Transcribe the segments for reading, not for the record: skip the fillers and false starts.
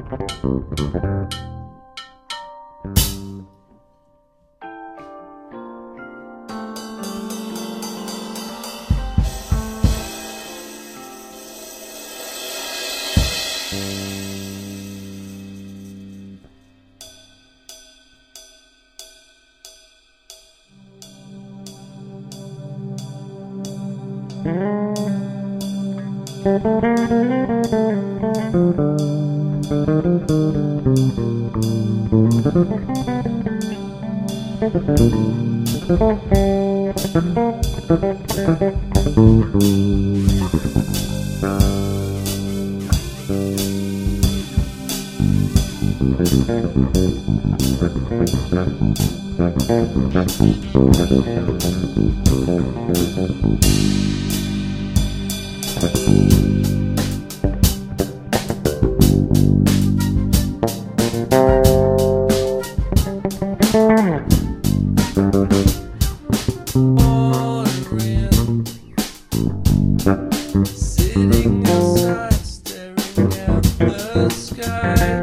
Sitting inside, staring at the sky.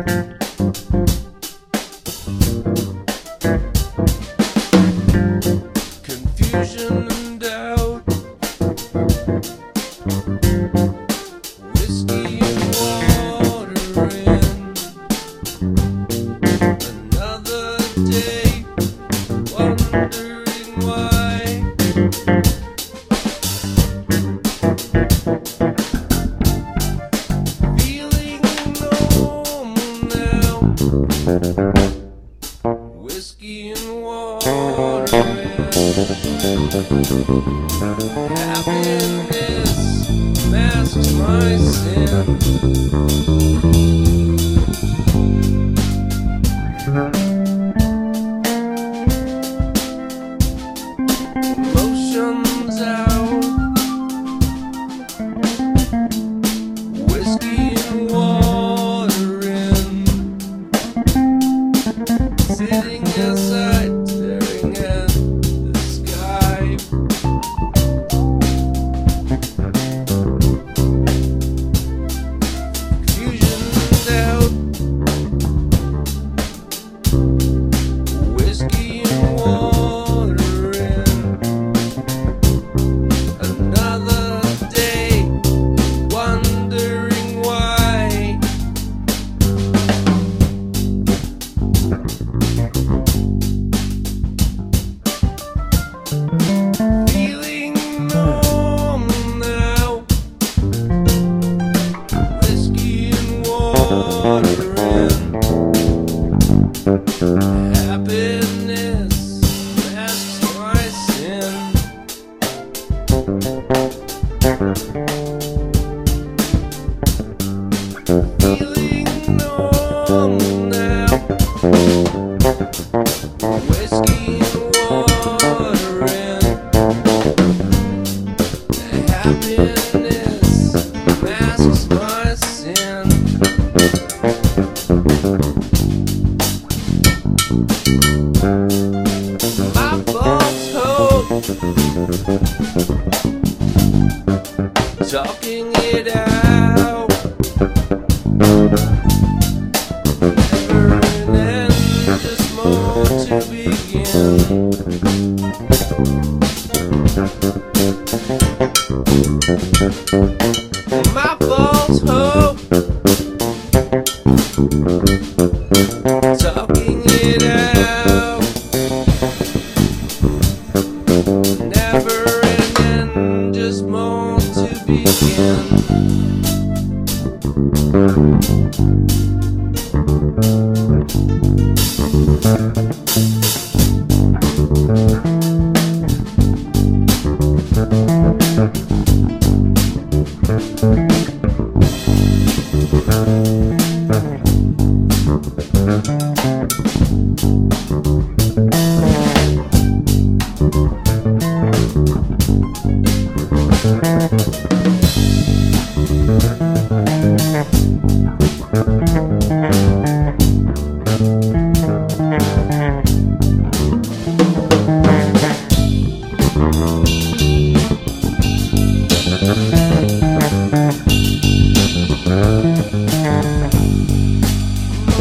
Confusion and doubt, whiskey and water in another day, wondering why. Whiskey and water, happiness masks my sin. Emotions out, whiskey and water in, sitting outside, staring at the sky. Confusion and doubt, whiskey and water in another day, wondering why. Feeling normal now, whiskey and water and happiness masks my sin. Feeling normal now, whiskey and water and happiness masks my sin. My false hope, talking it out, never an end, just more to begin. My false hope, talking it out, never an end, just more to begin.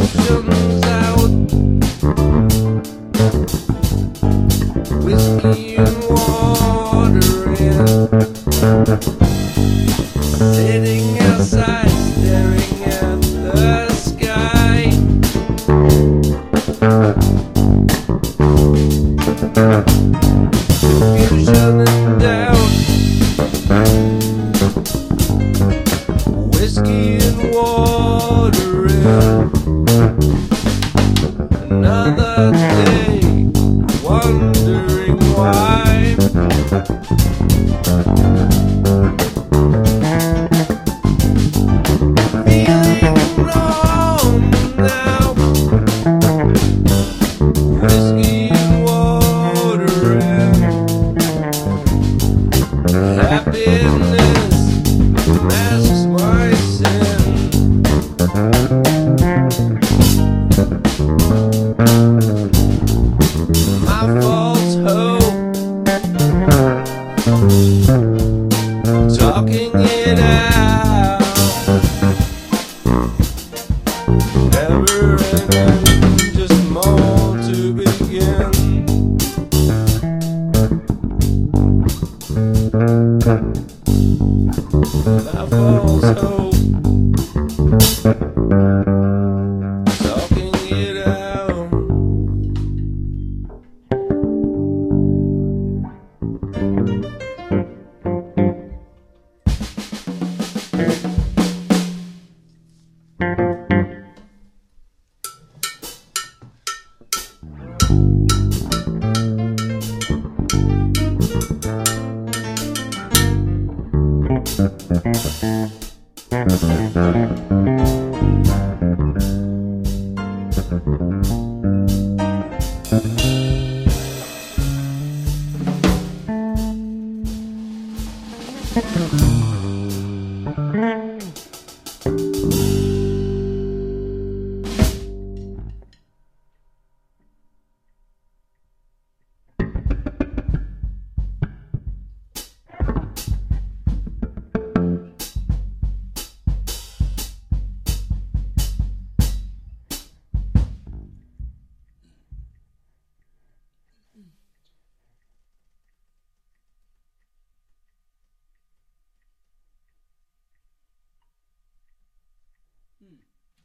Fusions out, whiskey and water in. Sitting outside, staring at the sky. Confusion and doubt, whiskey and water in. Another day, wondering why. Feeling wrong now. Whiskey and water and happiness masks my sin. My false hope, talking it out, never ending, just more to be